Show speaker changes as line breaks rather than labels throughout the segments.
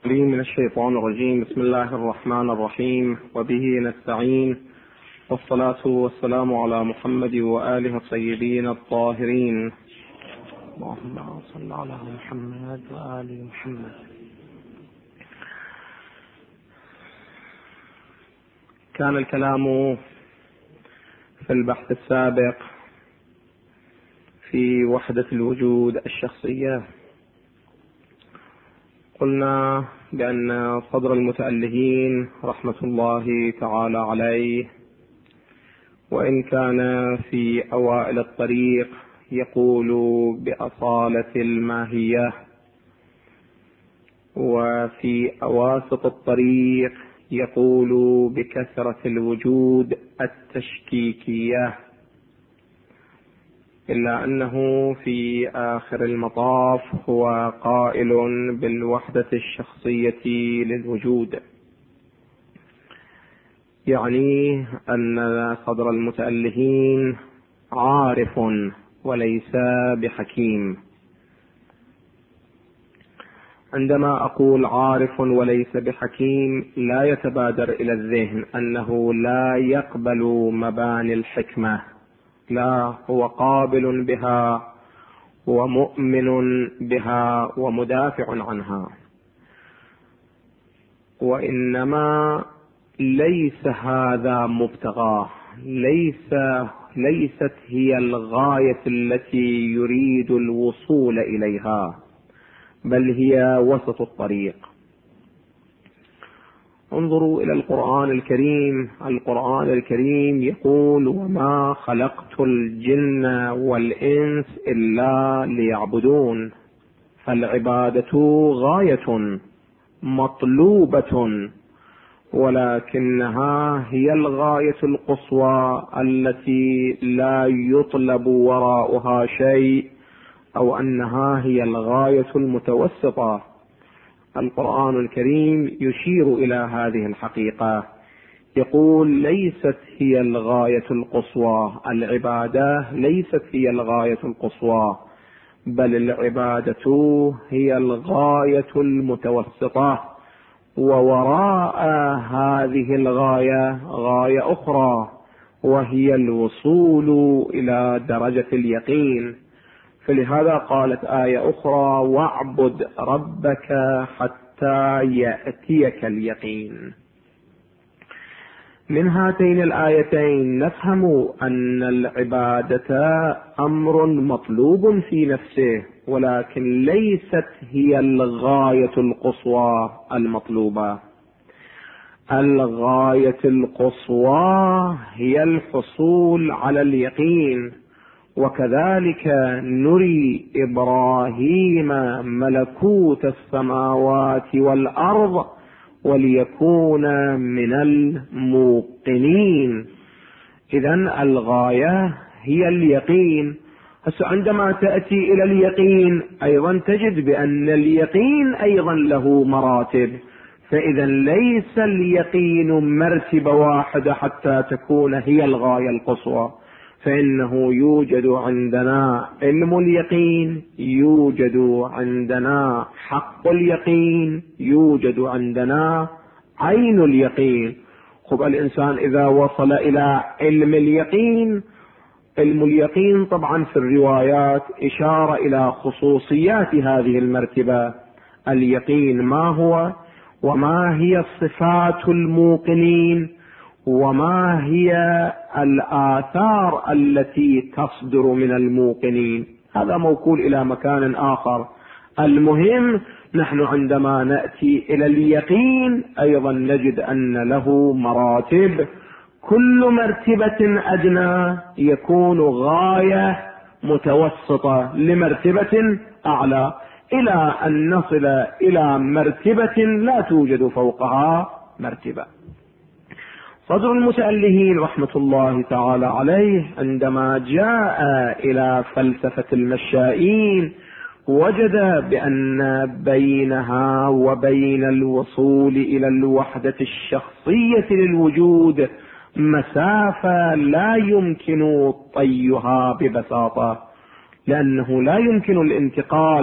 من الشيطان الرجيم. بسم الله الرحمن الرحيم، وبه نستعين، والصلاة والسلام على محمد وآله الطيبين الطاهرين. اللهم صل على محمد وآل محمد. كان الكلام في البحث السابق في وحدة الوجود الشخصية. قلنا بأن صدر المتألهين رحمة الله تعالى عليه، وإن كان في أوائل الطريق يقول بأصالة الماهية، وفي أواسط الطريق يقول بكثرة الوجود التشكيكية، إلا أنه في آخر المطاف هو قائل بالوحدة الشخصية للوجود، يعني أن صدر المتألهين عارف وليس بحكيم. عندما أقول عارف وليس بحكيم لا يتبادر إلى الذهن أنه لا يقبل مباني الحكمة، لا، هو قابل بها ومؤمن بها ومدافع عنها، وإنما ليس هذا مبتغاه، ليست هي الغاية التي يريد الوصول إليها، بل هي وسط الطريق. انظروا إلى القرآن الكريم. القرآن الكريم يقول: وما خلقت الجن والإنس إلا ليعبدون. فالعبادة غاية مطلوبة، ولكنها هي الغاية القصوى التي لا يطلب وراءها شيء، أو أنها هي الغاية المتوسطة. القرآن الكريم يشير إلى هذه الحقيقة، يقول: ليست هي الغاية القصوى، العبادة ليست هي الغاية القصوى، بل العبادة هي الغاية المتوسطة، ووراء هذه الغاية غاية أخرى، وهي الوصول إلى درجة اليقين. فلهذا قالت آية أخرى: واعبد ربك حتى يأتيك اليقين. من هاتين الآيتين نفهم أن العبادة أمر مطلوب في نفسه، ولكن ليست هي الغاية القصوى المطلوبة. الغاية القصوى هي الحصول على اليقين. وكذلك نري إبراهيم ملكوت السماوات والأرض وليكون من الموقنين. إذن الغاية هي اليقين. عندما تأتي إلى اليقين أيضا تجد بأن اليقين أيضا له مراتب، فإذا ليس اليقين مرتبة واحدة حتى تكون هي الغاية القصوى، فإنه يوجد عندنا علم اليقين، يوجد عندنا حق اليقين، يوجد عندنا عين اليقين. الإنسان إذا وصل إلى علم اليقين، علم اليقين طبعا في الروايات إشارة إلى خصوصيات هذه المرتبة. اليقين ما هو، وما هي صفات الموقنين، وما هي الآثار التي تصدر من الموقنين، هذا موكول إلى مكان آخر. المهم نحن عندما نأتي إلى اليقين أيضا نجد أن له مراتب، كل مرتبة أدنى يكون غاية متوسطة لمرتبة أعلى، إلى أن نصل إلى مرتبة لا توجد فوقها مرتبة. صدر المتألهين رحمة الله تعالى عليه عندما جاء إلى فلسفة المشائين وجد بأن بينها وبين الوصول إلى الوحدة الشخصية للوجود مسافة لا يمكن طيها ببساطة، لأنه لا يمكن الانتقال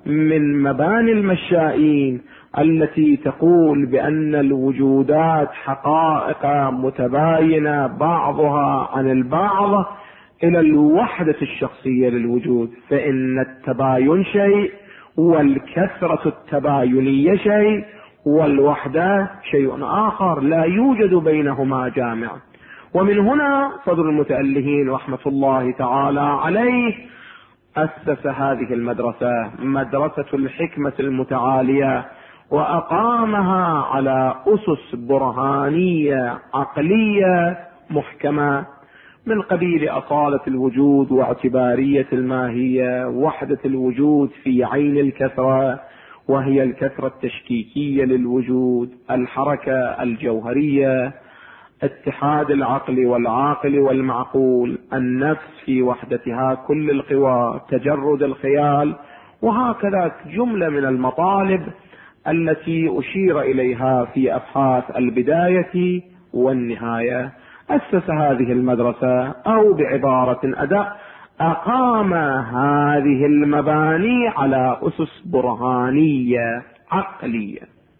من مباني المشائين التي تقول بأن الوجودات حقائق متباينة بعضها عن البعض إلى الوحدة الشخصية للوجود، فإن التباين شيء والكثرة التباينية شيء والوحدة شيء آخر، لا يوجد بينهما جامع. ومن هنا صدر المتألهين رحمة الله تعالى عليه أسس هذه المدرسة، مدرسة الحكمة المتعالية، وأقامها على أسس برهانية عقلية محكمة من قبيل أصالة الوجود واعتبارية الماهية، وحدة الوجود في عين الكثرة وهي الكثرة التشكيكية للوجود، الحركة الجوهرية، اتحاد العقل والعاقل والمعقول، النفس في وحدتها كل القوى، تجرد الخيال، وهكذا جملة من المطالب التي أشير إليها في أبحاث البداية والنهاية. أسس هذه المدرسة، أو بعبارة أدق أقام هذه المباني على أسس برهانية عقلية.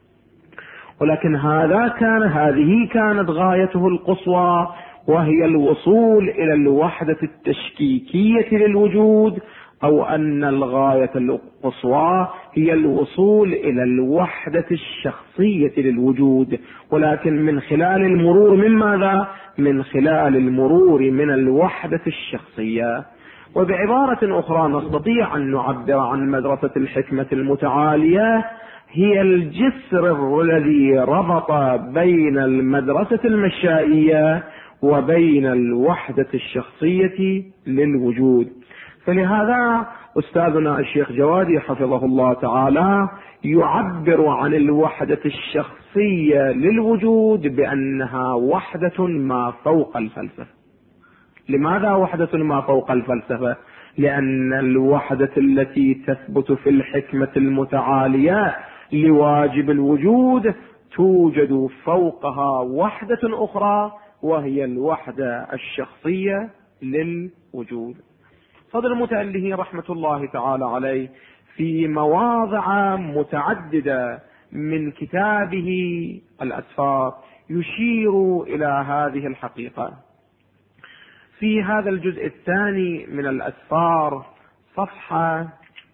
ولكن هذه كانت غايته القصوى، وهي الوصول إلى الوحدة التشكيكية للوجود، أو أن الغاية القصوى هي الوصول إلى الوحدة الشخصية للوجود، ولكن من خلال المرور من ماذا؟ من خلال المرور من الوحدة الشخصية. وبعبارة أخرى نستطيع أن نعبر عن مدرسة الحكمة المتعالية هي الجسر الذي ربط بين المدرسة المشائية وبين الوحدة الشخصية للوجود. فلهذا أستاذنا الشيخ جوادي حفظه الله تعالى يعبر عن الوحدة الشخصية للوجود بأنها وحدة ما فوق الفلسفة. لماذا وحدة ما فوق الفلسفة؟ لأن الوحدة التي تثبت في الحكمة المتعالية لواجب الوجود توجد فوقها وحدة أخرى، وهي الوحدة الشخصية للوجود. صدر المتألهين رحمة الله تعالى عليه في مواضع متعددة من كتابه الأسفار يشير إلى هذه الحقيقة. في هذا الجزء الثاني من الأسفار صفحة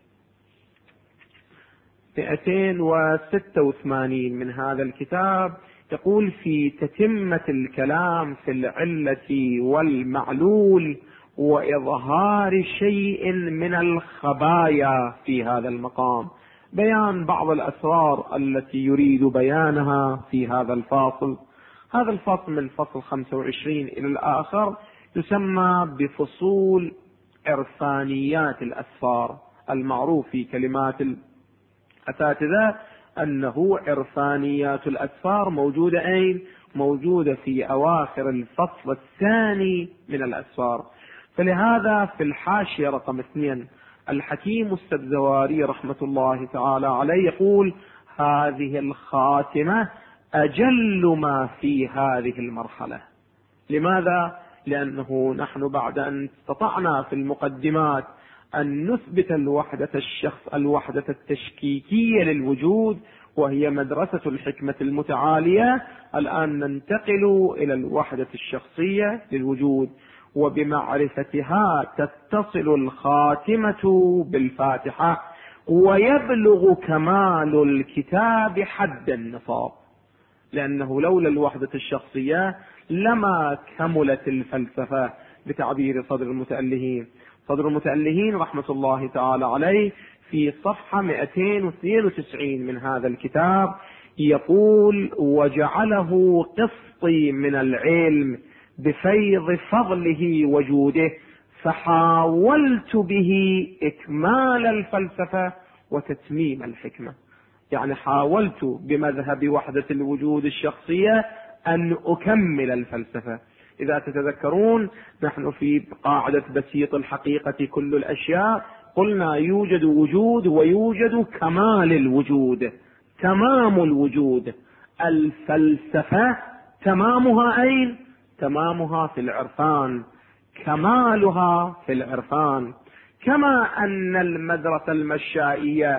286 من هذا الكتاب يقول: في تتمة الكلام في العلة والمعلول وإظهار شيء من الخبايا في هذا المقام، بيان بعض الأسرار التي يريد بيانها في هذا الفاصل. هذا الفصل من الفصل 25 إلى الآخر يسمى بفصول عرفانيات الأسفار، المعروف في كلمات الأساتذة أنه عرفانيات الأسفار موجودة أين؟ موجودة في أواخر الفصل الثاني من الأسفار. فلهذا في الحاشية رقم 2 الحكيم السبزواري رحمة الله تعالى عليه يقول: هذه الخاتمة أجل ما في هذه المرحلة. لماذا؟ لأنه نحن بعد أن استطعنا في المقدمات أن نثبت الوحدة التشكيكية للوجود وهي مدرسة الحكمة المتعالية، الآن ننتقل إلى الوحدة الشخصية للوجود، وبمعرفتها تتصل الخاتمة بالفاتحة ويبلغ كمال الكتاب حد النصاب. لأنه لولا الوحدة الشخصية لما كملت الفلسفة بتعبير صدر المتألهين. صدر المتألهين رحمة الله تعالى عليه في صفحة 292 من هذا الكتاب يقول: وجعله قسطي من العلم بفيض فضله وجوده، فحاولت به إكمال الفلسفة وتتميم الحكمة. يعني حاولت بمذهب وحدة الوجود الشخصية أن أكمل الفلسفة. إذا تتذكرون نحن في قاعدة بسيط الحقيقة كل الأشياء قلنا يوجد وجود ويوجد كمال الوجود، تمام الوجود. الفلسفة تمامها أين؟ تمامها في العرفان، كمالها في العرفان. كما أن المدرسة المشائية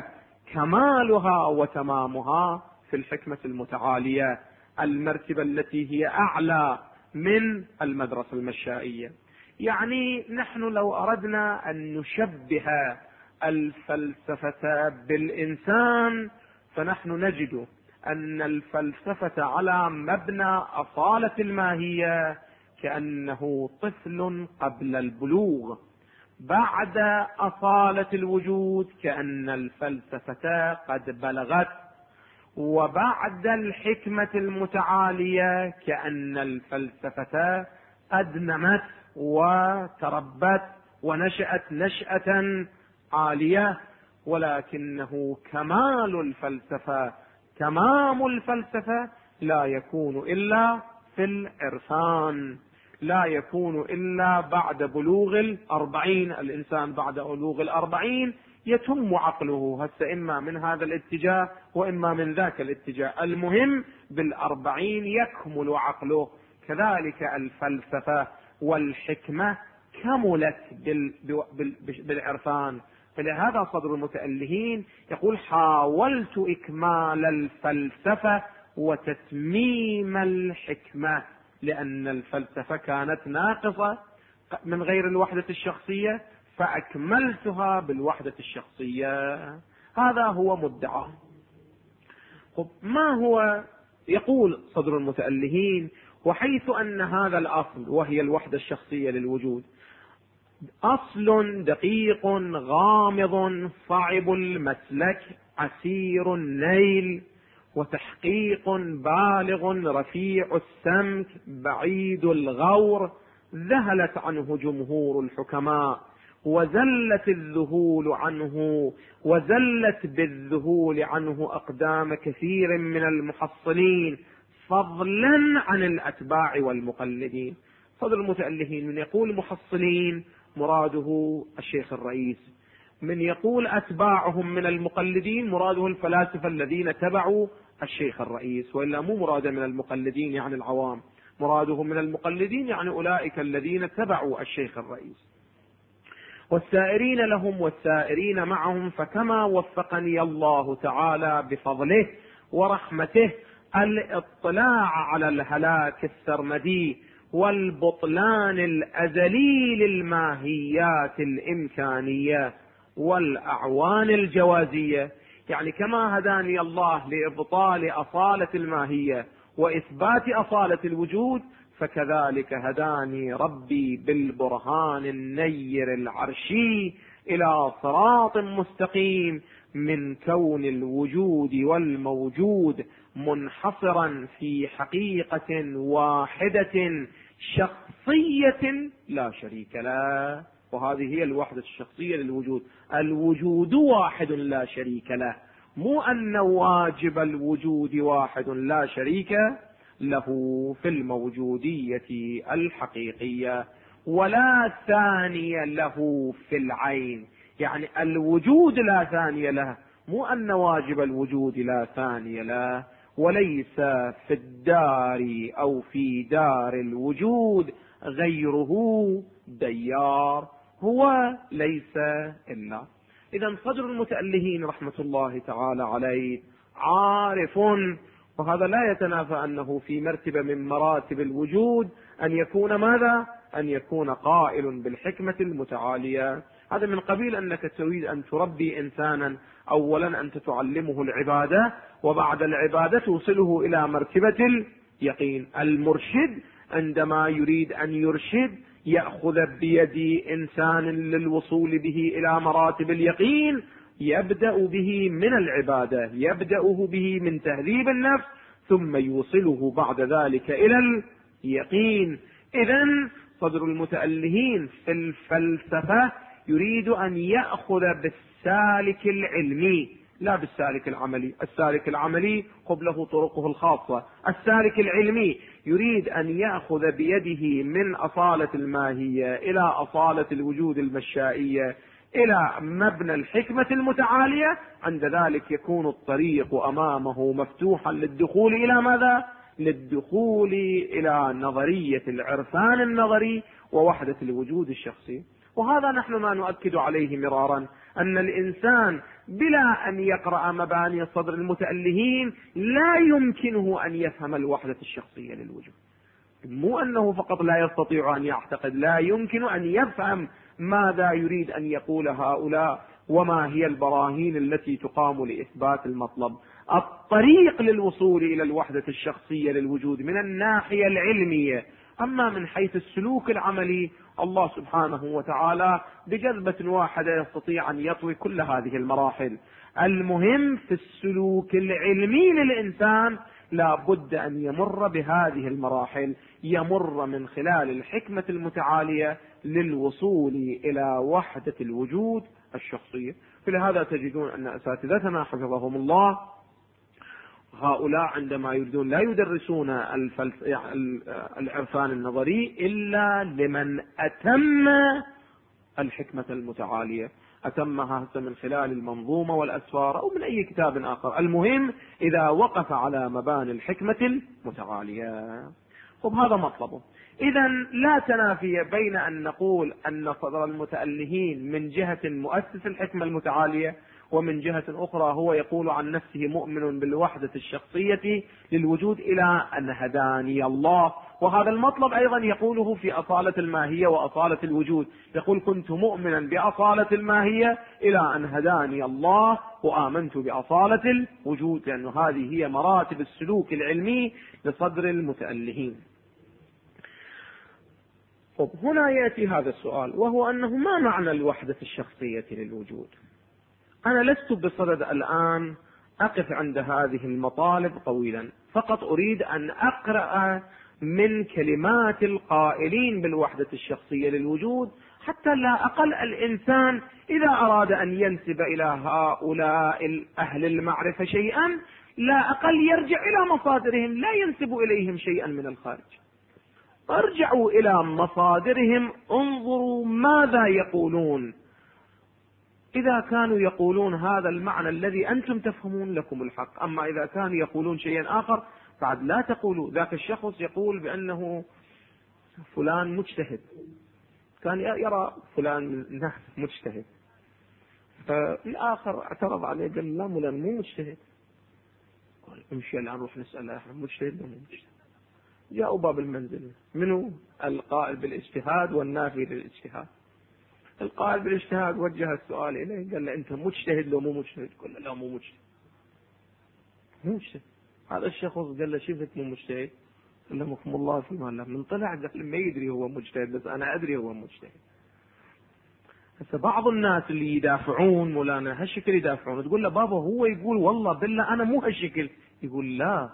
كمالها وتمامها في الحكمة المتعالية، المرتبة التي هي أعلى من المدرسة المشائية. يعني نحن لو أردنا أن نشبه الفلسفة بالإنسان، فنحن نجد أن الفلسفة على مبنى أصالة الماهية كأنه طفل قبل البلوغ، بعد أصالة الوجود كأن الفلسفة قد بلغت، وبعد الحكمة المتعالية كأن الفلسفة قد نمت وتربت ونشأت نشأة عالية. ولكنه كمال الفلسفة، تمام الفلسفة لا يكون إلا في العرفان، لا يكون إلا بعد بلوغ 40. الإنسان بعد بلوغ 40 يتم عقله، هسه إما من هذا الاتجاه وإما من ذاك الاتجاه، المهم 40 يكمل عقله. كذلك الفلسفة والحكمة كملت بالعرفان. فلهذا صدر المتألهين يقول: حاولت إكمال الفلسفة وتتميم الحكمة، لأن الفلسفة كانت ناقصة من غير الوحدة الشخصية فأكملتها بالوحدة الشخصية. هذا هو مدعى. ما هو؟ يقول صدر المتألهين: وحيث أن هذا الأصل وهي الوحدة الشخصية للوجود أصل دقيق غامض صعب المسلك عسير النيل، وتحقيق بالغ رفيع السمك بعيد الغور، ذهلت عنه جمهور الحكماء وزلت بالذهول عنه أقدام كثير من المحصلين، فضلا عن الأتباع والمقلدين. صدر المتألهين من يقول محصلين مراده الشيخ الرئيس، من يقول أتباعهم من المقلدين مراده الفلاسفة الذين تبعوا الشيخ الرئيس، وإلا مو مراده من المقلدين يعني العوام، مراده من المقلدين يعني أولئك الذين تبعوا الشيخ الرئيس، والسائرين لهم والسائرين معهم. فكما وفقني الله تعالى بفضله ورحمته الاطلاع على الهلاك السرمدي والبطلان الأزلي للماهيات الإمكانية والأعوان الجوازية، يعني كما هداني الله لإبطال أصالة الماهية وإثبات أصالة الوجود، فكذلك هداني ربي بالبرهان النير العرشي إلى صراط مستقيم من كون الوجود والموجود منحصرا في حقيقة واحدة شخصية لا شريك له. وهذه هي الوحدة الشخصية للوجود، الوجود واحد لا شريك له، مو أن واجب الوجود واحد لا شريك له في الموجودية الحقيقية، ولا ثاني له في العين. يعني الوجود لا ثاني له، مو أن واجب الوجود لا ثاني له. وليس في الدار أو في دار الوجود غيره ديار، هو ليس إلا. إذا صدر المتألهين رحمة الله تعالى عليه عارف، وهذا لا يتنافى أنه في مرتبة من مراتب الوجود أن يكون ماذا؟ أن يكون قائل بالحكمة المتعالية. هذا من قبيل أنك تريد أن تربي إنسانا، أولا أنت تعلمه العبادة، وبعد العبادة توصله إلى مرتبة اليقين. المرشد عندما يريد أن يرشد يأخذ بيد إنسان للوصول به إلى مراتب اليقين، يبدأ به من العبادة، يبدأه به من تهذيب النفس، ثم يوصله بعد ذلك إلى اليقين. إذن صدر المتألهين في الفلسفة يريد أن يأخذ بالسالك العلمي لا بالسالك العملي. السالك العملي قبله طرقه الخاصة، السالك العلمي يريد أن يأخذ بيده من أصالة الماهية إلى أصالة الوجود المشائية إلى مبنى الحكمة المتعالية. عند ذلك يكون الطريق أمامه مفتوحا للدخول إلى ماذا؟ للدخول إلى نظرية العرفان النظري ووحدة الوجود الشخصي. وهذا نحن ما نؤكد عليه مرارا،
أن الإنسان بلا أن يقرأ مباني صدر المتألهين لا يمكنه أن يفهم الوحدة الشخصية للوجود. مو أنه فقط لا يستطيع أن يعتقد، لا يمكن أن يفهم ماذا يريد أن يقول هؤلاء وما هي البراهين التي تقام لإثبات المطلب. الطريق للوصول إلى الوحدة الشخصية للوجود من الناحية العلمية. أما من حيث السلوك العملي الله سبحانه وتعالى بجذبة واحدة يستطيع أن يطوي كل هذه المراحل. المهم في السلوك العلمي للإنسان لا بد أن يمر بهذه المراحل، يمر من خلال الحكمة المتعالية للوصول إلى وحدة الوجود الشخصية. فلهذا تجدون أن أساتذتنا حفظهم الله هؤلاء عندما يريدون لا يدرسون العرفان النظري إلا لمن أتم الحكمة المتعالية، أتمها من خلال المنظومة والأسفار أو من أي كتاب آخر. المهم إذا وقف على مباني الحكمة المتعالية. طب هذا مطلبه. إذا لا تنافي بين أن نقول أن صدر المتألهين من جهة مؤسس الحكمة المتعالية، ومن جهة أخرى هو يقول عن نفسه مؤمن بالوحدة الشخصية للوجود إلى أن هداني الله. وهذا المطلب أيضا يقوله في أصالة الماهية وأصالة الوجود، يقول كنت مؤمنا بأصالة الماهية إلى أن هداني الله وآمنت بأصالة الوجود، لأن هذه هي مراتب السلوك العلمي لصدر المتألهين. طب هنا يأتي هذا السؤال، وهو أنه ما معنى الوحدة الشخصية للوجود؟ أنا لست بصدد الآن أقف عند هذه المطالب طويلا، فقط أريد أن أقرأ من كلمات القائلين بالوحدة الشخصية للوجود، حتى لا أقل الإنسان إذا أراد أن ينسب إلى هؤلاء أهل المعرفة شيئا لا أقل يرجع إلى مصادرهم، لا ينسب إليهم شيئا من الخارج. ارجعوا إلى مصادرهم، انظروا ماذا يقولون. إذا كانوا يقولون هذا المعنى الذي أنتم تفهمون لكم الحق، أما إذا كانوا يقولون شيئا آخر بعد لا تقولوا. ذاك الشخص يقول بأنه فلان مجتهد، كان يرى فلان من الناس مجتهد، فالآخر اعترض عليه قال لا فلان مو مجتهد. قال امشي الآن نروح نسأله احنا مجتهد ولا مو مجتهد. جاءوا باب المنزل، منو القائل بالاجتهاد والنافي للاجتهاد؟ القائل بالاجتهاد وجه السؤال إليه قال له أنت مجتهد لو مو مجتهد؟ قال له لا مو مجتهد. مو مجتهد. هذا الشخص قال له شفتك مو مجتهد؟ قال له مكم الله فيما لا من طلع قال ما يدري هو مجتهد، بس أنا أدري هو مجتهد. هسه بعض الناس اللي يدافعون مولانا هالشكل يدافعون، تقول له بابا هو يقول والله بالله أنا مو هالشكل، يقول لا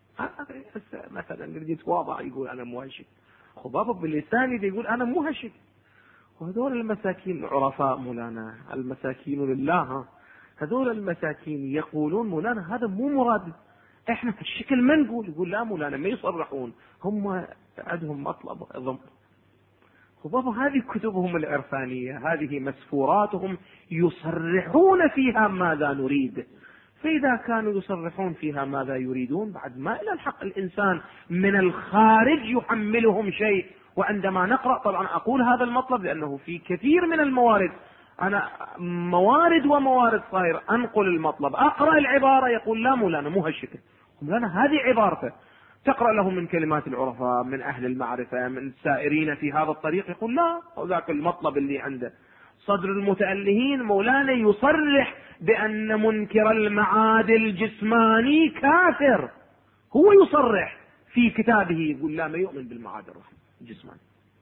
هسه مثلا اللي يتواضع يقول أنا مو هالشكل، خو بابا باللسان يقول أنا مو هالشكل. وهذول المساكين عرفاء مولانا، المساكين لله، هذول المساكين يقولون مولانا هذا مو مراد، احنا في الشكل ما نقول. يقول لا مولانا ما يصرحون، هم عندهم مطلب ضمن. وبابا هذه كتبهم العرفانية، هذه مسفوراتهم يصرحون فيها ماذا نريد. فإذا كانوا يصرحون فيها ماذا يريدون بعد ما إلى الحق الإنسان من الخارج يحملهم شيء. وعندما نقرأ طبعا أقول هذا المطلب لأنه في كثير من الموارد أنا موارد وموارد صاير أنقل المطلب، أقرأ العبارة يقول لا مولانا مو هالشكل، مولانا هذه عبارته. تقرأ له من كلمات العرفاء من أهل المعرفة من السائرين في هذا الطريق يقول لا، وذاك المطلب اللي عنده. صدر المتألهين مولانا يصرح بأن منكر المعاد الجسماني كافر، هو يصرح في كتابه يقول لا ما يؤمن بالمعاد الجسماني.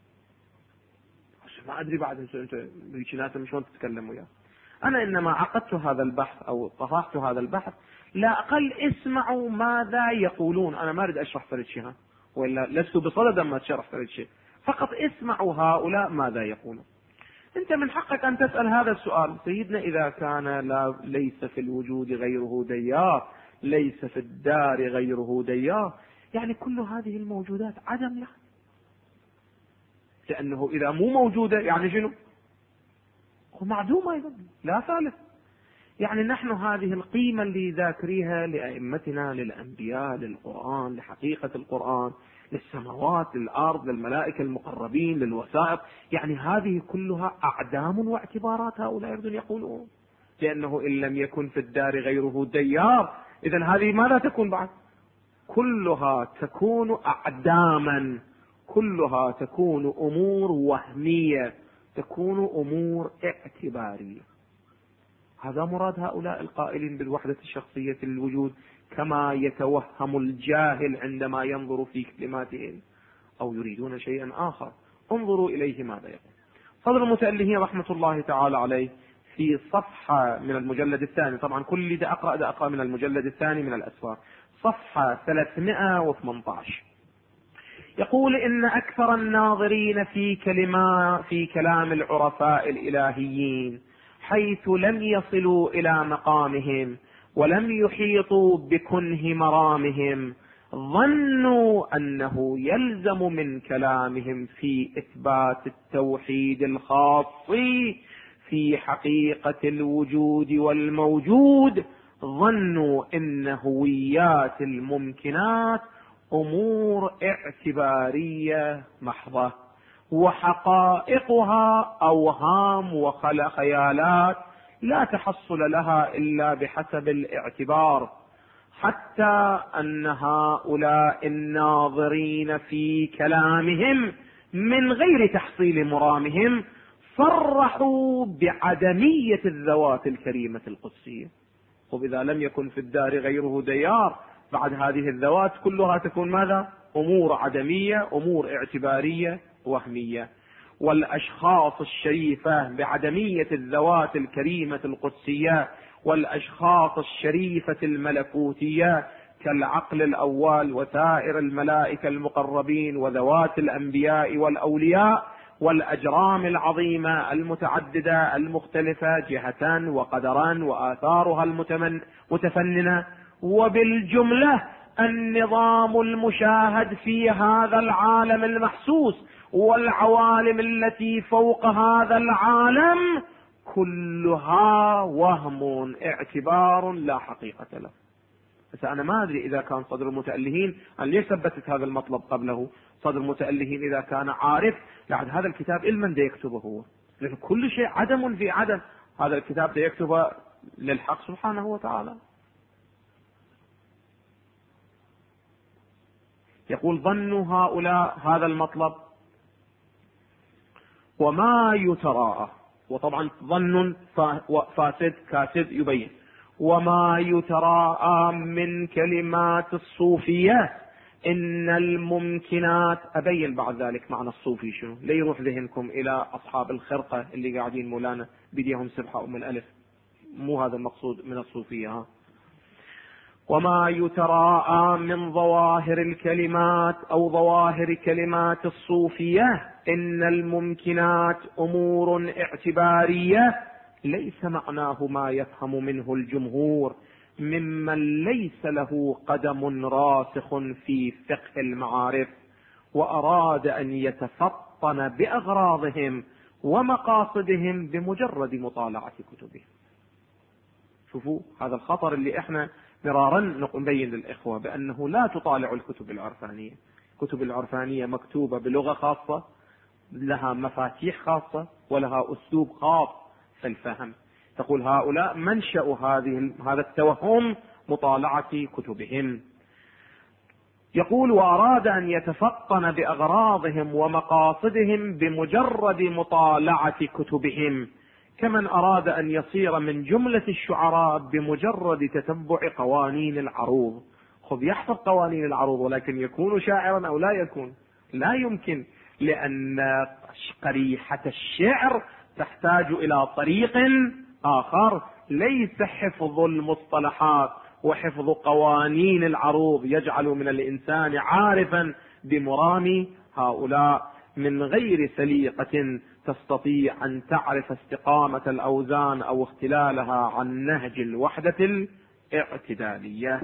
ما أدري بعد أنتم بيشناتهم شلون تتكلموا وياه. أنا إنما عقدت هذا البحث أو طرحت هذا البحث لا أقل اسمعوا ماذا يقولون. أنا ما أريد أشرح فرد شيء، ولا لست بصدد ما تشرح فرد شيء، فقط اسمعوا هؤلاء ماذا يقولون. أنت من حقك أن تسأل هذا السؤال، سيدنا إذا كان ليس في الوجود غيره ديار، ليس في الدار غيره ديار، يعني كل هذه الموجودات عدم يعني. لأنه إذا مو موجودة يعني شنو؟ معدومة أيضا لا ثالث. يعني نحن هذه القيمة اللي ذاكريها لأئمتنا، للأنبياء، للقرآن، لحقيقة القرآن، للسماوات، للأرض، للملائكة المقربين، للوسائط، يعني هذه كلها أعدام واعتبارات هؤلاء يريدون يقولون. لأنه إن لم يكن في الدار غيره ديار، إذن هذه ماذا تكون بعد؟ كلها تكون أعداما، كلها تكون أمور وهمية، تكون أمور اعتبارية. هذا مراد هؤلاء القائلين بالوحدة الشخصية للوجود، كما يتوهم الجاهل عندما ينظر في كلماتهم، أو يريدون شيئا آخر. انظروا إليه ماذا يقول صدر المتألهين رحمة الله تعالى عليه في صفحة من المجلد الثاني. طبعا كل ده أقرأ من المجلد الثاني من الأسفار، صفحة 318. يقول: إن أكثر الناظرين في كلام العرفاء الإلهيين حيث لم يصلوا إلى مقامهم ولم يحيطوا بكنه مرامهم ظنوا أنه يلزم من كلامهم في إثبات التوحيد الخاص في حقيقة الوجود والموجود، ظنوا إن هويات الممكنات أمور اعتبارية محضة، وحقائقها أوهام وخيالات لا تحصل لها إلا بحسب الاعتبار، حتى أن هؤلاء الناظرين في كلامهم من غير تحصيل مرامهم صرحوا بعدمية الذوات الكريمة القدسية. وإذا لم يكن في الدار غيره ديار، بعد هذه الذوات كلها تكون ماذا؟ أمور عدمية، أمور اعتبارية وهمية. والأشخاص الشريفة بعدمية الذوات الكريمة القدسية، والأشخاص الشريفة الملكوتية كالعقل الأول وسائر الملائكة المقربين وذوات الأنبياء والأولياء والأجرام العظيمة المتعددة المختلفة جهة وقدرا وآثارها المتفننة، وبالجملة النظام المشاهد في هذا العالم المحسوس والعوالم التي فوق هذا العالم كلها وهم اعتبار لا حقيقة له. بس أنا ما أدري إذا كان صدر المتألهين أن ليش ثبتت هذا المطلب قبله. صدر المتألهين إذا كان عارف بعد هذا الكتاب إلمن دا يكتبه هو، لأن كل شيء عدم في عدم. هذا الكتاب دا يكتبه للحق سبحانه وتعالى. يقول: ظنوا هؤلاء هذا المطلب وما يتراءى، وطبعا ظن فاسد كاسد يبين، وما يتراءى من كلمات الصوفية إن الممكنات. أبين بعد ذلك معنى الصوفي شنو، لا يروح ذهنكم إلى أصحاب الخرقة اللي قاعدين مولانا بديهم سبحة أم الألف، مو هذا المقصود من الصوفية. وما يتراءى من ظواهر الكلمات أو ظواهر كلمات الصوفية إن الممكنات أمور اعتبارية ليس معناه ما يفهم منه الجمهور ممن ليس له قدم راسخ في فقه المعارف وأراد أن يتفطن بأغراضهم ومقاصدهم بمجرد مطالعة كتبهم. شوفوا هذا الخطر اللي احنا مرارا نبين للإخوة بأنه لا تطالع الكتب العرفانية. الكتب العرفانية مكتوبة بلغة خاصة، لها مفاتيح خاصة، ولها أسلوب خاص في الفهم. تقول هؤلاء منشأ هذا التوهم مطالعة كتبهم. يقول: وأراد أن يتفطن بأغراضهم ومقاصدهم بمجرد مطالعة كتبهم، كمن أراد أن يصير من جملة الشعراء بمجرد تتبع قوانين العروض. خذ يحفظ قوانين العروض ولكن يكون شاعرا أو لا يكون؟ لا يمكن، لأن قريحة الشعر تحتاج إلى طريق آخر، ليس حفظ المصطلحات وحفظ قوانين العروض يجعل من الإنسان عارفا بمرام هؤلاء من غير سليقة تستطيع أن تعرف استقامة الأوزان أو اختلالها عن نهج الوحدة الاعتدالية.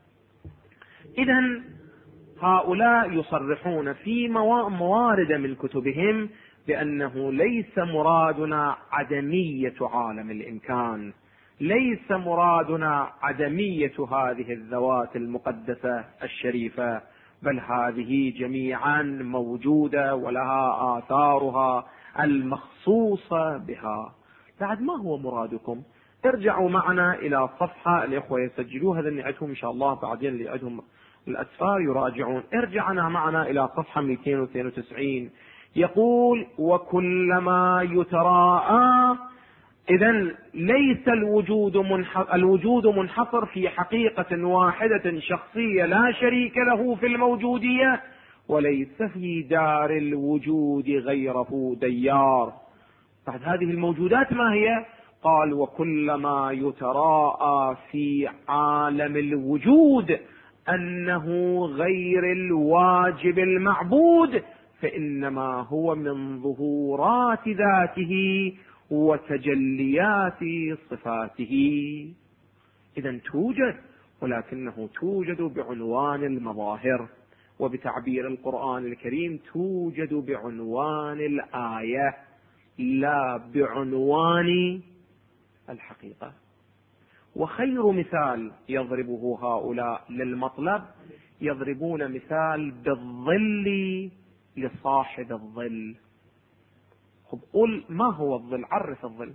إذن هؤلاء يصرحون في موارد من كتبهم بأنه ليس مرادنا عدمية عالم الإمكان، ليس مرادنا عدمية هذه الذوات المقدسة الشريفة، بل هذه جميعا موجودة ولها آثارها المخصوصة بها. بعد ما هو مرادكم؟ ارجعوا معنا إلى صفحة، الإخوة يسجلوها هذا عندهم إن شاء الله، بعدين اللي عندهم الأسفار يراجعون. ارجعنا معنا إلى صفحة 292. يقول: وكلما يتراءى. إذن ليس الوجود منحصر في حقيقة واحدة شخصية لا شريك له في الموجودية، وليس في دار الوجود غيره ديار. بعد هذه الموجودات ما هي؟ قال: وكلما يتراءى في عالم الوجود أنه غير الواجب المعبود، فإنما هو من ظهورات ذاته وتجليات صفاته. إذن توجد، ولكنه توجد بعنوان المظاهر، وبتعبير القرآن الكريم توجد بعنوان الآية لا بعنوان الحقيقة. وخير مثال يضربه هؤلاء للمطلب، يضربون مثال بالظل لصاحب الظل. خب قل ما هو الظل؟ عرف الظل.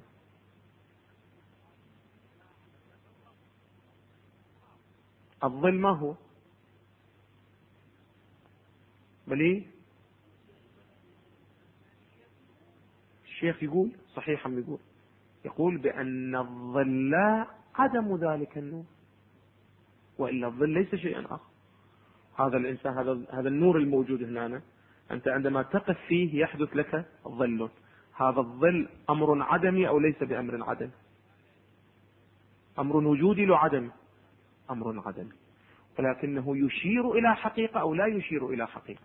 الظل ما هو؟ بلي الشيخ يقول صحيح، هم يقول بأن الظل عدم ذلك النور، وإلا الظل ليس شيئا آخر. هذا الإنسان، هذا النور الموجود هنا، أنت عندما تقف فيه يحدث لك ظل. هذا الظل أمر عدمي أو ليس بأمر عدمي؟ أمر وجودي لو عدمي؟ أمر عدمي، ولكنه يشير إلى حقيقة أو لا يشير إلى حقيقة؟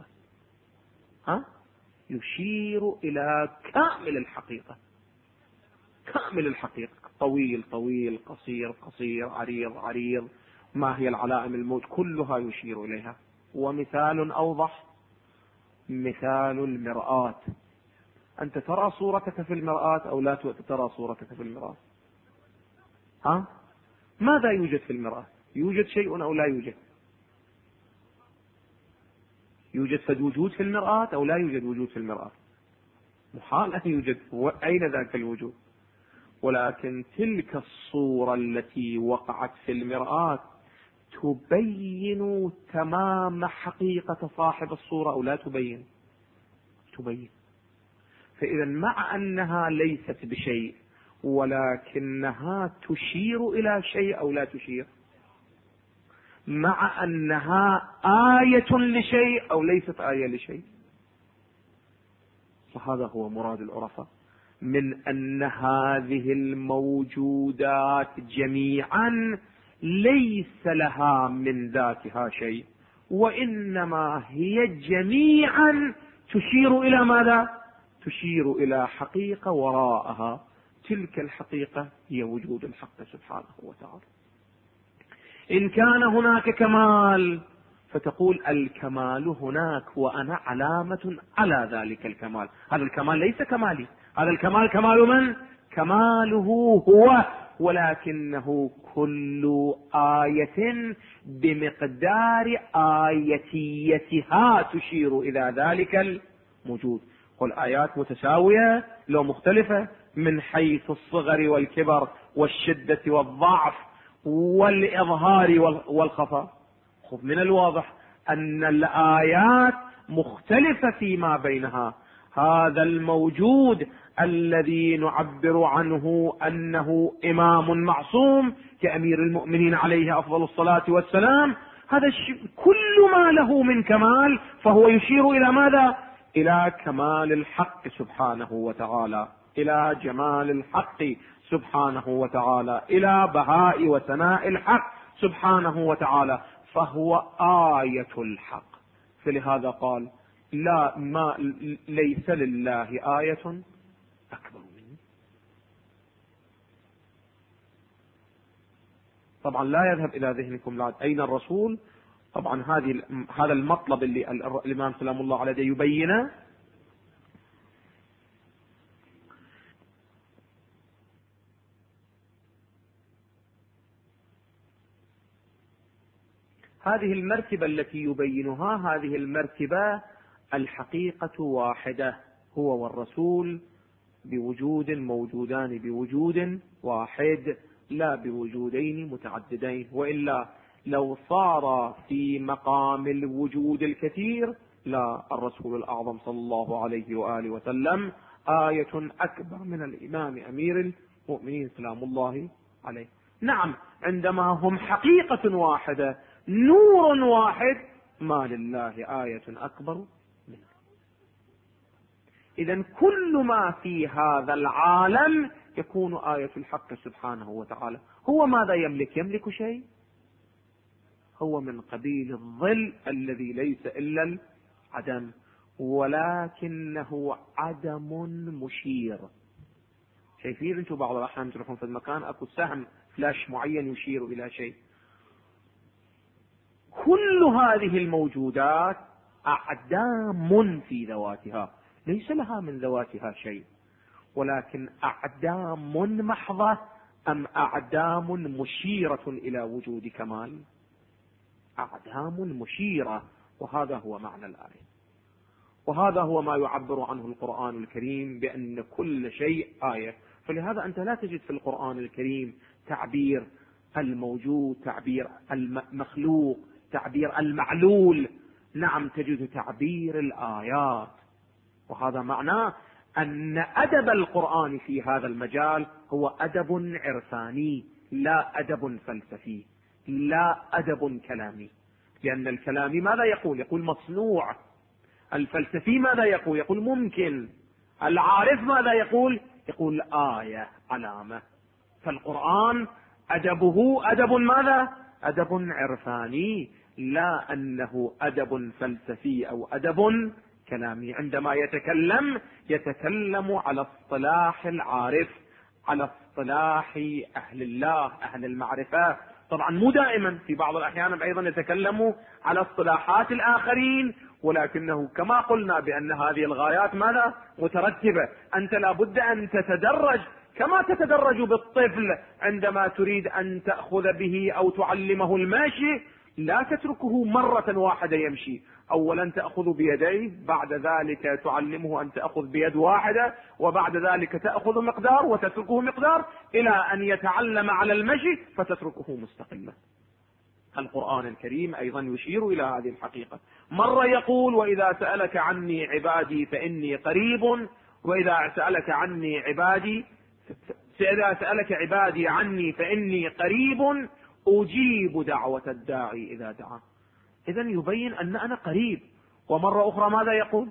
يشير إلى كامل الحقيقة. كامل الحقيقة، طويل طويل، قصير قصير، عريض عريض، ما هي العلائم الموت، كلها يشير إليها. ومثال أوضح مثال المرآة. أنت ترى صورتك في المرآة أو لا ترى صورتك في المرآة؟ ماذا يوجد في المرآة؟ يوجد شيء أو لا يوجد؟ يوجد فد وجود في المرآة أو لا يوجد وجود في المرآة؟ محال أن يوجد. أين ذاك الوجود؟ ولكن تلك الصورة التي وقعت في المرآة تبين تمام حقيقة صاحب الصورة أو لا تبين؟ تبين. فإذا مع أنها ليست بشيء، ولكنها تشير إلى شيء أو لا تشير؟ مع أنها آية لشيء أو ليست آية لشيء؟ فهذا هو مراد العرفاء من أن هذه الموجودات جميعا ليس لها من ذاتها شيء، وإنما هي جميعا تشير إلى ماذا؟ تشير إلى حقيقة وراءها. تلك الحقيقة هي وجود الحق سبحانه وتعالى. إن كان هناك كمال فتقول الكمال هناك وأنا علامة على ذلك الكمال. هذا الكمال ليس كمالي، هذا الكمال كمال من؟ كماله هو، ولكنه كل آية بمقدار آيتيتها تشير إلى ذلك الموجود. والآيات متساوية لو مختلفة من حيث الصغر والكبر والشدة والضعف والإظهار والخفاء. خذ من الواضح أن الآيات مختلفة فيما بينها. هذا الموجود الذي نعبر عنه أنه إمام معصوم كأمير المؤمنين عليه أفضل الصلاة والسلام، هذا كل ما له من كمال فهو يشير إلى ماذا؟ إلى كمال الحق سبحانه وتعالى، إلى جمال الحق سبحانه وتعالى، إلى بهاء وثناء الحق سبحانه وتعالى، فهو آية الحق. فلهذا قال ليس لله آية أكبر منه. طبعا لا يذهب إلى ذهنكم لا أين الرسول. طبعا هذا المطلب اللي الإمام سلام الله عليه يبينه. هذه المرتبة التي يبينها، هذه المرتبة الحقيقة واحدة، هو والرسول بوجود موجودان بوجود واحد، لا بوجودين متعددين. وإلا لو صار في مقام الوجود الكثير، لا، الرسول الأعظم صلى الله عليه وآله وسلم آية أكبر من الإمام أمير المؤمنين سلام الله عليه. نعم، عندما هم حقيقة واحدة، نور واحد، ما لله آية أكبر منه. إذن كل ما في هذا العالم يكون آية الحق سبحانه وتعالى. هو ماذا يملك؟ يملك شيء؟ هو من قبيل الظل الذي ليس إلا العدم، ولكنه عدم مشير. شايفين انتم بعض الأحيان تروحون في المكان اكو سهم فلاش معين يشير إلى شيء. كل هذه الموجودات أعدام في ذواتها، ليس لها من ذواتها شيء، ولكن أعدام محضة أم أعدام مشيرة إلى وجود كمال؟ أعدام مشيرة، وهذا هو معنى الآية، وهذا هو ما يعبر عنه القرآن الكريم بأن كل شيء آية. فلهذا أنت لا تجد في القرآن الكريم تعبير الموجود، تعبير المخلوق، تعبير المعلول. نعم، تجد تعبير الآيات، وهذا معناه أن أدب القرآن في هذا المجال هو أدب عرفاني، لا أدب فلسفي، لا أدب كلامي. لأن الكلامي ماذا يقول؟ يقول مصنوع. الفلسفي ماذا يقول؟ يقول ممكن. العارف ماذا يقول؟ يقول آية، علامة. فالقرآن أدبه أدب ماذا؟ أدب عرفاني، لا أنه أدب فلسفي أو أدب كلامي. عندما يتكلم على اصطلاح العارف، على اصطلاح أهل الله، أهل المعرفة. طبعا مو دائما، في بعض الأحيان أيضا يتكلم على اصطلاحات الآخرين، ولكنه كما قلنا بأن هذه الغايات ماذا؟ مترتبة. أنت لابد أن تتدرج، كما تتدرج بالطفل عندما تريد أن تأخذ به أو تعلمه المشي، لا تتركه مرة واحدة يمشي. أولا تأخذ بيديه، بعد ذلك تعلمه أن تأخذ بيد واحدة، وبعد ذلك تأخذ مقدار وتتركه مقدار، إلى أن يتعلم على المشي فتتركه مستقلا. القرآن الكريم أيضا يشير إلى هذه الحقيقة. مرة يقول وإذا سألك عني عبادي فإني قريب، وإذا سألك عني عبادي، إذا سألك عبادي عني فإني قريب أجيب دعوة الداعي إذا دعا. إذن يبين أن أنا قريب. ومرة أخرى ماذا يقول؟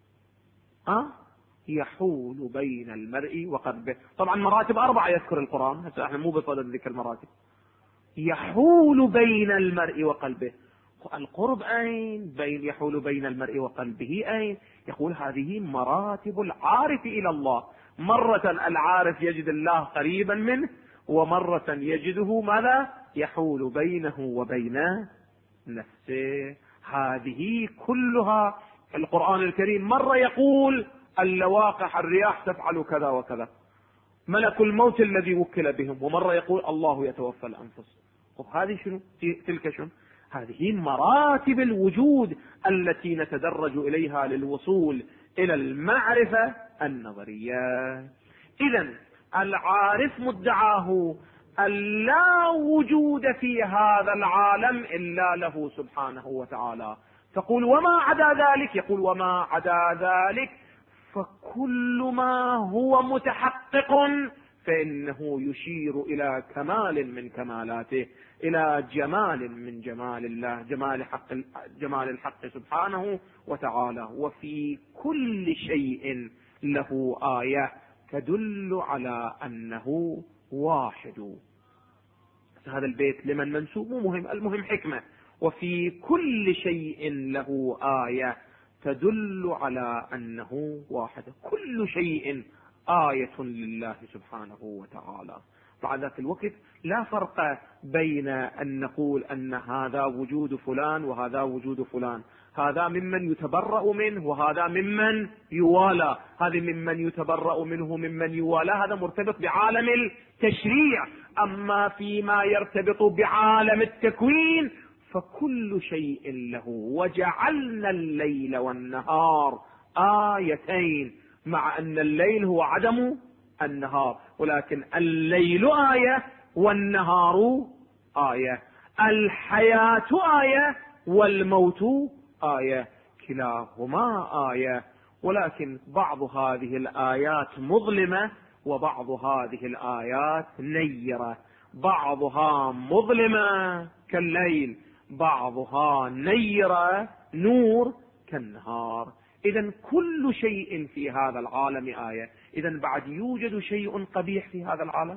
يحول بين المرء وقلبه. طبعا مراتب 4 يذكر القرآن، هسه احنا مو بصدد ذكر المراتب. يحول بين المرء وقلبه، القرب أين؟ يحول بين المرء وقلبه أين؟ يقول هذه مراتب العارف إلى الله. مرة العارف يجد الله قريبا منه، ومرة يجده ماذا؟ يحول بينه وبين نفسه. هذه كلها القرآن الكريم. مرة يقول اللواقح الرياح تفعل كذا وكذا، ملك الموت الذي وكل بهم، ومرة يقول الله يتوفى الأنفس. هذه شنو؟ تلك شنو؟ هذه مراتب الوجود التي نتدرج إليها للوصول إلى المعرفة النظرية. إذن العارف مدعاه لا وجود في هذا العالم إلا له سبحانه وتعالى. تقول وما عدا ذلك؟ يقول وما عدا ذلك فكل ما هو متحقق فإنه يشير إلى كمال من كمالاته، إلى جمال من جمال الله، جمال الحق سبحانه وتعالى. وفي كل شيء له آية تدل على أنه واحد. هذا البيت لمن منسوب مهم، المهم حكمة. وفي كل شيء له آية تدل على أنه واحد. كل شيء آية لله سبحانه وتعالى. بعد ذات الوقت لا فرق بين أن نقول أن هذا وجود فلان وهذا وجود فلان، هذا ممن يتبرأ منه وهذا ممن يوالى، هذا ممن يتبرأ منه ممن يوالى، هذا مرتبط بعالم التشريع. أما فيما يرتبط بعالم التكوين فكل شيء له. وجعلنا الليل والنهار آيتين، مع أن الليل هو عدم النهار، ولكن الليل آية والنهار آية، الحياة آية والموت آية، كلاهما آية. ولكن بعض هذه الآيات مظلمة وبعض هذه الآيات نيرة، بعضها مظلمة كالليل، بعضها نيرة نور كالنهار. إذن كل شيء في هذا العالم آية. إذن بعد يوجد شيء قبيح في هذا العالم؟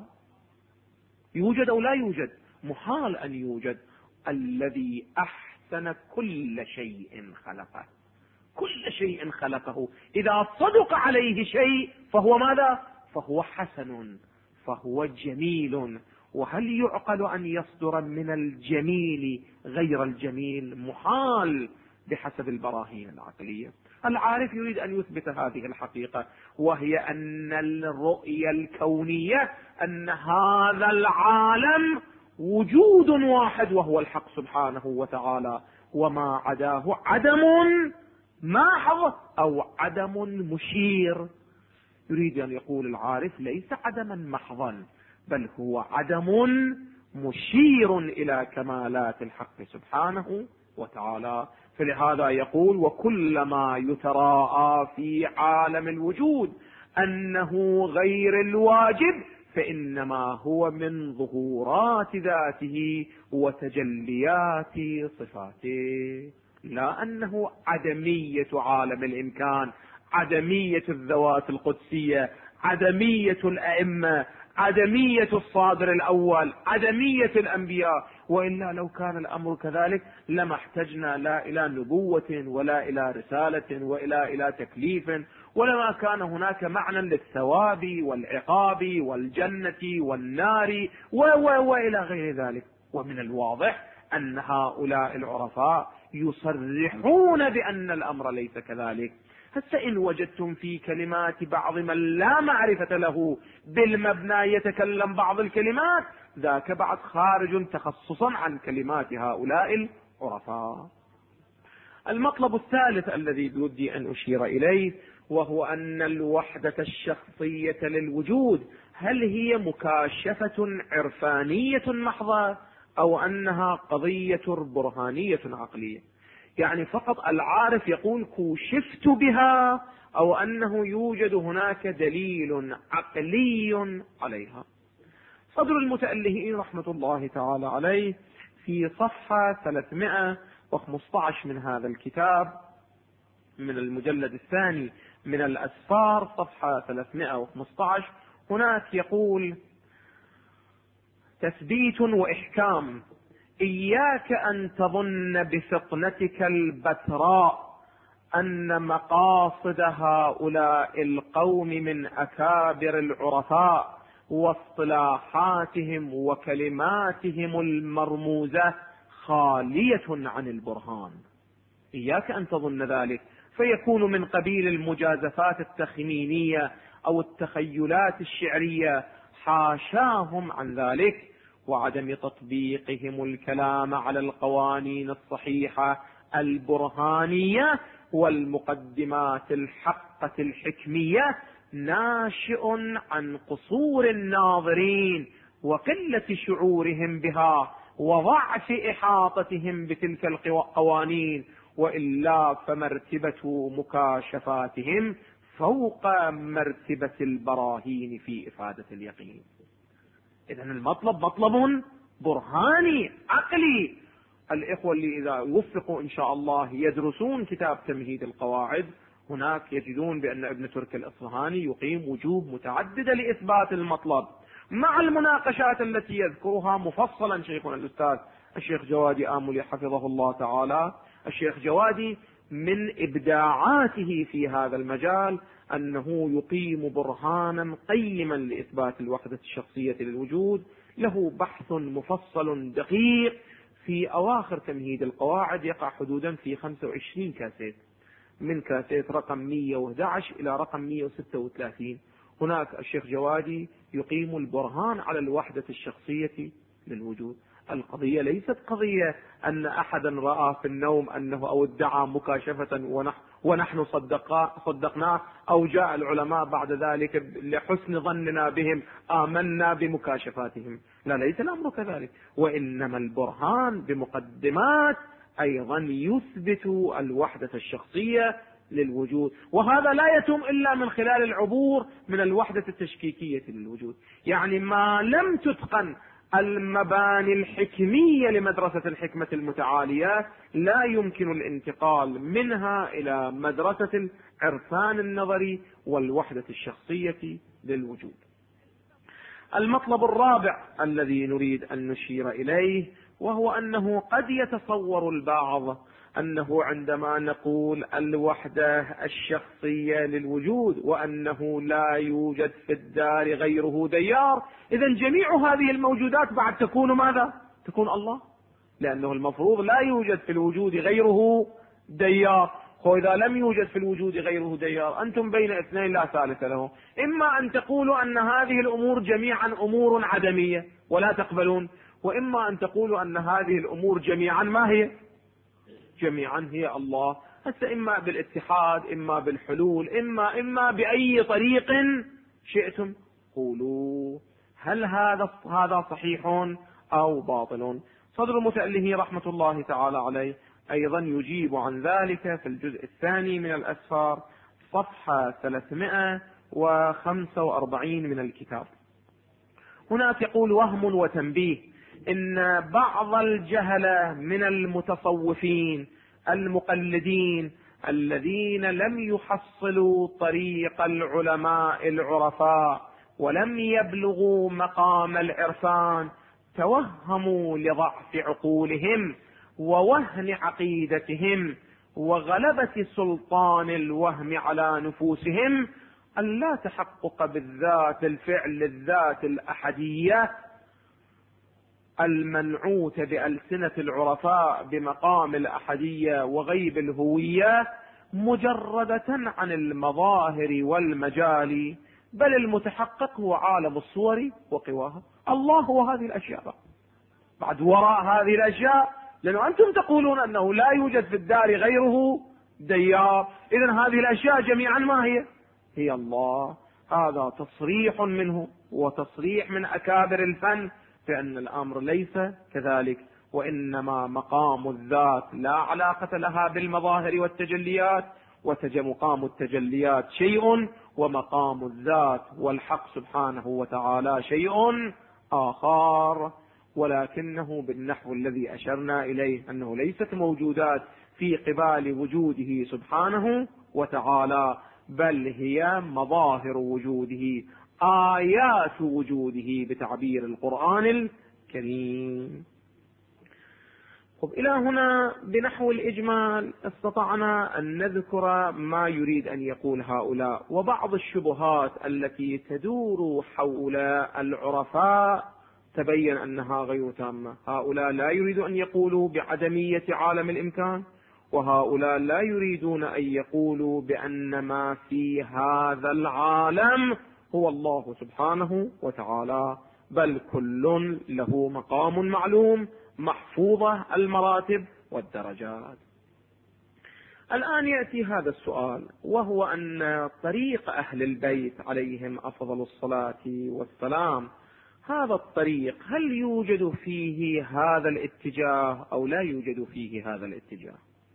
يوجد أو لا يوجد؟ محال أن يوجد. الذي أحسن كل شيء خلقه، كل شيء خلقه، إذا صدق عليه شيء فهو ماذا؟ فهو حسن، فهو جميل. وهل يعقل أن يصدر من الجميل غير الجميل؟ محال بحسب البراهين العقلية. العارف يريد أن يثبت هذه الحقيقة، وهي أن الرؤية الكونية أن هذا العالم وجود واحد وهو الحق سبحانه وتعالى، وما عداه عدم محض أو عدم مشير. يريد أن يقول العارف ليس عدما محضا، بل هو عدم مشير إلى كمالات الحق سبحانه وتعالى. فلهذا يقول: وكلما يتراءى في عالم الوجود أنه غير الواجب فإنما هو من ظهورات ذاته وتجليات صفاته، لا أنه عدمية عالم الإمكان، عدمية الذوات القدسية، عدمية الأئمة، عدمية الصادر الأول، عدمية الأنبياء. وإلا لو كان الأمر كذلك لما احتجنا لا إلى نبوة ولا إلى رسالة ولا إلى تكليف، ولما كان هناك معنى للثواب والعقاب والجنة والنار وإلى غير ذلك. ومن الواضح أن هؤلاء العرفاء يصرحون بأن الأمر ليس كذلك. هسه إن وجدتم في كلمات بعض من لا معرفة له بالمبنى يتكلم بعض الكلمات، ذاك بعد خارج تخصصا عن كلمات هؤلاء العرفاء. المطلب الثالث الذي بودي أن أشير إليه، وهو أن الوحدة الشخصية للوجود هل هي مكاشفة عرفانية محضة أو أنها قضية برهانية عقلية؟ يعني فقط العارف يقول كوشفت بها، أو أنه يوجد هناك دليل عقلي عليها. صدر المتألهين رحمة الله تعالى عليه في صفحة 315 من هذا الكتاب من المجلد الثاني من الأسفار، صفحة 315، هناك يقول: تثبيت وإحكام: إياك أن تظن بفطنتك البتراء أن مقاصد هؤلاء القوم من أكابر العرفاء واصطلاحاتهم وكلماتهم المرموزة خالية عن البرهان. إياك أن تظن ذلك، فيكون من قبيل المجازفات التخمينية أو التخيلات الشعرية، حاشاهم عن ذلك، وعدم تطبيقهم الكلام على القوانين الصحيحة البرهانية والمقدمات الحقة الحكمية، ناشئ عن قصور الناظرين وقلة شعورهم بها وضعف إحاطتهم بتلك القوانين، وإلا فمرتبة مكاشفاتهم فوق مرتبة البراهين في إفادة اليقين. إذن المطلب مطلب برهاني عقلي. الإخوة اللي إذا يوفقوا إن شاء الله يدرسون كتاب تمهيد القواعد، هناك يجدون بأن ابن ترك الأصفهاني يقيم وجوه متعددة لإثبات المطلب، مع المناقشات التي يذكرها مفصلا شيخنا الأستاذ الشيخ جوادي آملي حفظه الله تعالى. الشيخ جوادي من إبداعاته في هذا المجال أنه يقيم برهانا قيما لإثبات الوحدة الشخصية للوجود. له بحث مفصل دقيق في أواخر تمهيد القواعد، يقع حدودا في 25 كاسيت، من كاسيت رقم 111 إلى رقم 136. هناك الشيخ جوادي يقيم البرهان على الوحدة الشخصية للوجود. القضية ليست قضية أن أحدا رأى في النوم أنه أو ادعى مكاشفة ونحن صدقناه، أو جاء العلماء بعد ذلك لحسن ظننا بهم آمنا بمكاشفاتهم. لا، ليس الأمر كذلك، وإنما البرهان بمقدمات أيضا يثبت الوحدة الشخصية للوجود، وهذا لا يتم إلا من خلال العبور من الوحدة التشكيكية للوجود. يعني ما لم تتقن المباني الحكمية لمدرسة الحكمة المتعالية لا يمكن الانتقال منها إلى مدرسة العرفان النظري والوحدة الشخصية للوجود. المطلب الرابع الذي نريد أن نشير إليه، وهو أنه قد يتصور البعض أنه عندما نقول الوحدة الشخصية للوجود وأنه لا يوجد في الدار غيره ديار، إذن جميع هذه الموجودات بعد تكون ماذا؟ تكون الله، لأنه المفروض لا يوجد في الوجود غيره ديار. وإذا لم يوجد في الوجود غيره ديار أنتم بين اثنين لا ثالث له، إما أن تقولوا أن هذه الأمور جميعا أمور عدمية ولا تقبلون، وإما أن تقولوا أن هذه الأمور جميعا ما هي؟ جميعا هي الله. هسه إما بالاتحاد، إما بالحلول، إما بأي طريق شئتم قولوا. هل هذا صحيح أو باطل؟ صدر المتأله رحمة الله تعالى عليه أيضا يجيب عن ذلك في الجزء الثاني من الأسفار صفحة 345 من الكتاب. هناك يقول: وهم وتنبيه، إن بعض الجهلة من المتصوفين المقلدين الذين لم يحصلوا طريق العلماء العرفاء ولم يبلغوا مقام العرفان توهموا لضعف عقولهم ووهن عقيدتهم وغلبة سلطان الوهم على نفوسهم أن لا تحقق بالذات الفعل الذات الأحدية المنعوت بألسنة العرفاء بمقام الأحدية وغيب الهوية مجردة عن المظاهر والمجال، بل المتحقق هو عالم الصور وقواها. الله هو هذه الأشياء، بعد وراء هذه الأشياء، لأنه أنتم تقولون أنه لا يوجد في الدار غيره ديار، إذن هذه الأشياء جميعا ما هي؟ هي الله. هذا تصريح منه وتصريح من أكابر الفن بأن الأمر ليس كذلك، وإنما مقام الذات لا علاقة لها بالمظاهر والتجليات، مقام التجليات شيء ومقام الذات والحق سبحانه وتعالى شيء آخر، ولكنه بالنحو الذي أشرنا إليه أنه ليست موجودات في قبال وجوده سبحانه وتعالى، بل هي مظاهر وجوده، آيات وجوده بتعبير القرآن الكريم. إلى هنا بنحو الإجمال استطعنا أن نذكر ما يريد أن يقول هؤلاء، وبعض الشبهات التي تدور حول العرفاء تبين أنها غير تامة. هؤلاء لا يريد أن يقولوا بعدمية عالم الإمكان، وهؤلاء لا يريدون أن يقولوا بأن ما في هذا العالم هو الله سبحانه وتعالى، بل كل له مقام معلوم محفوظة المراتب والدرجات. الآن يأتي هذا السؤال، وهو أن طريق أهل البيت عليهم أفضل الصلاة والسلام، هذا الطريق هل يوجد فيه هذا الاتجاه أو لا يوجد فيه هذا الاتجاه؟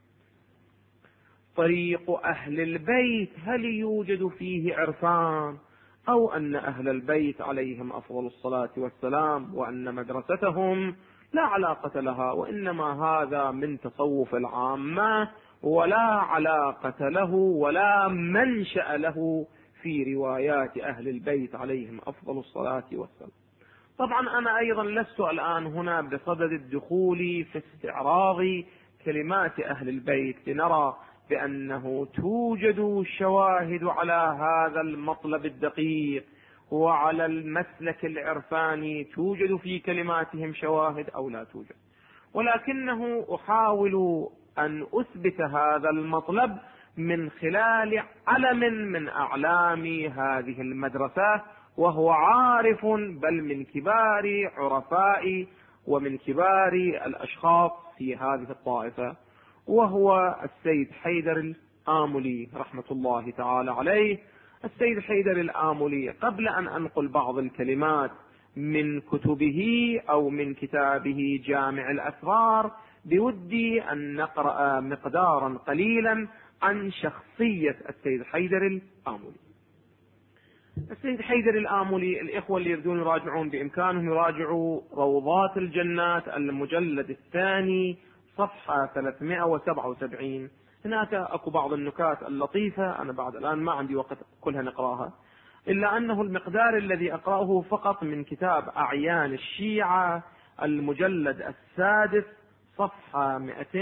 طريق أهل البيت هل يوجد فيه عرفان، أو أن أهل البيت عليهم أفضل الصلاة والسلام وأن مدرستهم لا علاقة لها، وإنما هذا من تصوف العامة ولا علاقة له ولا منشأ له في روايات أهل البيت عليهم أفضل الصلاة والسلام؟ طبعا أنا أيضا لست الآن هنا بصدد الدخول في استعراض كلمات أهل البيت لنرى بأنه توجد شواهد على هذا المطلب الدقيق وعلى المسلك العرفاني، توجد في كلماتهم شواهد أو لا توجد، ولكنه أحاول أن أثبت هذا المطلب من خلال علم من أعلام هذه المدرسة، وهو عارف بل من كبار عرفاء ومن كبار الأشخاص في هذه الطائفة، وهو السيد حيدر الآملي رحمة الله تعالى عليه. السيد حيدر الآملي، قبل أن أنقل بعض الكلمات من كتبه أو من كتابه جامع الأسرار، بودي أن نقرأ مقدارا قليلا عن شخصية السيد حيدر الآملي. السيد حيدر الآملي، الإخوة اللي يريدون يراجعون بإمكانهم يراجعوا روضات الجنات المجلد الثاني صفحة 377. هناك أكو بعض النكات اللطيفة، أنا بعد الآن ما عندي وقت كلها نقراها، إلا أنه المقدار الذي أقرأه فقط من كتاب أعيان الشيعة المجلد السادس صفحة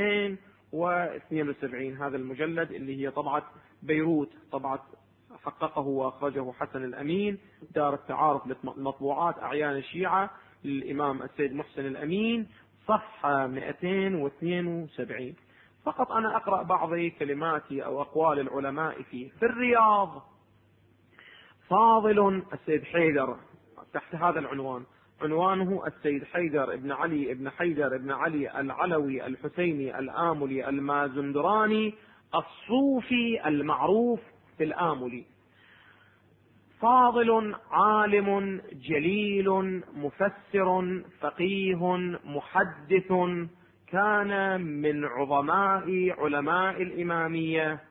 272. هذا المجلد اللي هي طبعة بيروت، طبعة حققه وأخرجه حسن الأمين، دار التعارف للمطبوعات أعيان الشيعة للإمام السيد محسن الأمين، صفحة 272. فقط أنا أقرأ بعض كلمات أو أقوال العلماء فيه. في الرياض: فاضل السيد حيدر، تحت هذا العنوان، عنوانه السيد حيدر ابن علي ابن حيدر ابن علي العلوي الحسيني الآملي المازندراني الصوفي المعروف في الآملي. فاضل عالم جليل مفسر فقيه محدث، كان من عظماء علماء الإمامية،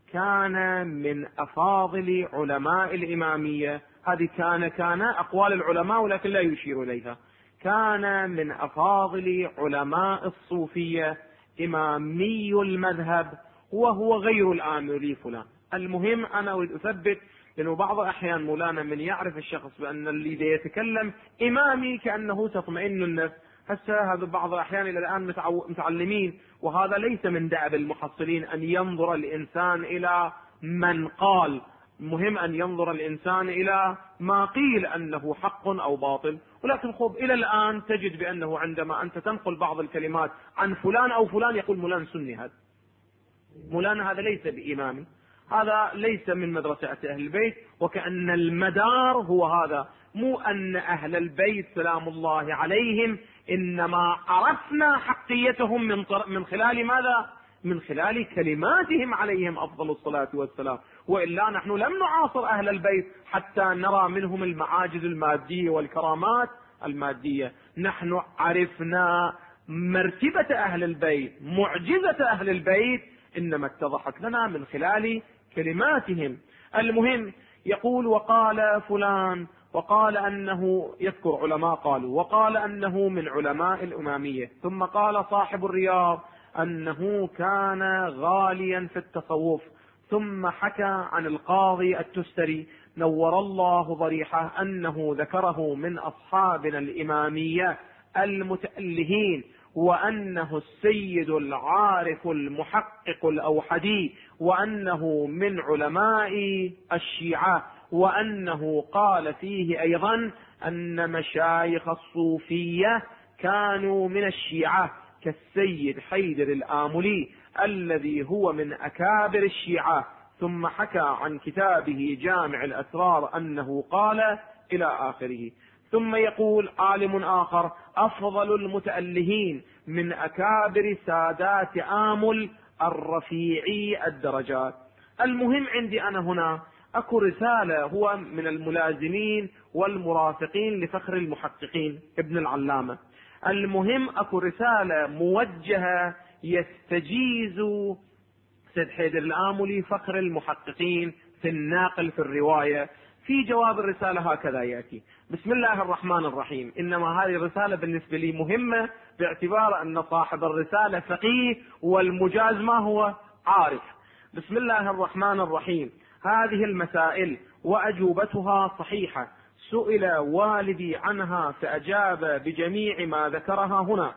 كان من أفاضل علماء الإمامية. هذه كان أقوال العلماء ولكن لا يشير إليها. كان من أفاضل علماء الصوفية، إمامي المذهب، وهو غير الآملي فلان. المهم أنا أريد أثبت، لأنه بعض أحيان مولانا من يعرف الشخص بأن اللي يتكلم إمامي كأنه تطمئن النفس. هسه هذا بعض الأحيان إلى الآن متعلمين، وهذا ليس من دأب المحصلين أن ينظر الإنسان إلى من قال، مهم أن ينظر الإنسان إلى ما قيل أنه حق أو باطل. ولكن خذ إلى الآن تجد بأنه عندما أنت تنقل بعض الكلمات عن فلان أو فلان يقول مولانا سني، هذا مولانا هذا ليس بإمامي، هذا ليس من مدرسة أهل البيت، وكأن المدار هو هذا. مو أن أهل البيت سلام الله عليهم إنما عرفنا حقيتهم من خلال ماذا؟ من خلال كلماتهم عليهم أفضل الصلاة والسلام، وإلا نحن لم نعاصر أهل البيت حتى نرى منهم المعاجز المادية والكرامات المادية. نحن عرفنا مرتبة أهل البيت، معجزة أهل البيت، إنما اتضحت لنا من خلال كلماتهم. المهم يقول: وقال فلان، وقال أنه، يذكر علماء قالوا، وقال أنه من علماء الإمامية. ثم قال صاحب الرياض أنه كان غاليا في التصوف. ثم حكى عن القاضي التستري نور الله ضريحه أنه ذكره من أصحابنا الإمامية المتألهين، وأنه السيد العارف المحقق الأوحدي، وأنه من علماء الشيعة، وأنه قال فيه أيضا أن مشايخ الصوفية كانوا من الشيعة كالسيد حيدر الآملي الذي هو من أكابر الشيعة. ثم حكى عن كتابه جامع الأسرار أنه قال إلى آخره. ثم يقول عالم آخر: أفضل المتألهين من أكابر سادات آمل الرفيعي الدرجات. المهم عندي أنا هنا أكو رسالة، هو من الملازمين والمرافقين لفخر المحققين ابن العلامة. المهم أكو رسالة موجهة يستجيز سيد حيدر الآملي فخر المحققين في الناقل في الرواية. في جواب الرسالة هكذا يأتي: بسم الله الرحمن الرحيم. إنما هذه الرسالة بالنسبة لي مهمة باعتبار أن صاحب الرسالة فقيه والمجاز ما هو عارف. بسم الله الرحمن الرحيم. هذه المسائل وأجوبتها صحيحة، سئل والدي عنها فأجاب بجميع ما ذكرها هنا،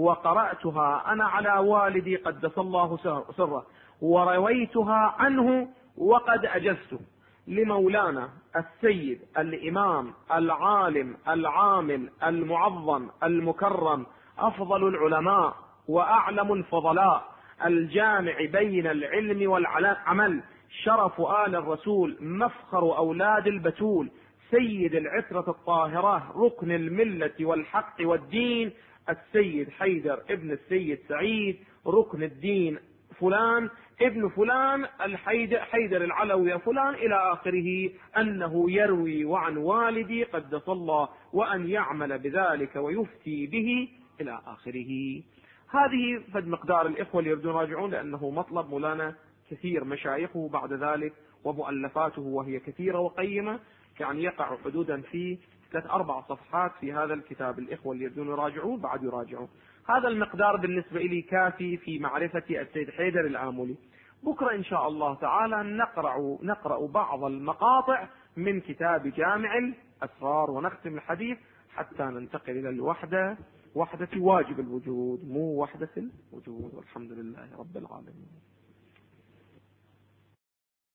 وقرأتها أنا على والدي قدس الله سره، ورويتها عنه وقد أجزت لمولانا السيد الإمام العالم العامل المعظم المكرم أفضل العلماء وأعلم الفضلاء الجامع بين العلم والعمل، شرف آل الرسول، مفخر أولاد البتول، سيد العترة الطاهرة، ركن الملة والحق والدين، السيد حيدر ابن السيد سعيد ركن الدين فلان ابن فلان حيدر العلوي فلان إلى آخره، أنه يروي وعن والدي قدس الله وأن يعمل بذلك ويفتي به إلى آخره. هذه فد مقدار الإخوة اللي يردون راجعون، لأنه مطلب مولانا كثير مشايخه بعد ذلك ومؤلفاته وهي كثيرة وقيمة، يعني يقع حدودا في 3-4 صفحات في هذا الكتاب. الإخوة اللي يردون يراجعون بعد يراجعون. هذا المقدار بالنسبة لي كافي في معرفة السيد حيدر الآملي. بكرة إن شاء الله تعالى نقرأ بعض المقاطع من كتاب جامع الأسرار ونختم الحديث حتى ننتقل إلى الوحدة، وحدة واجب الوجود مو وحدة الوجود. والحمد لله رب العالمين.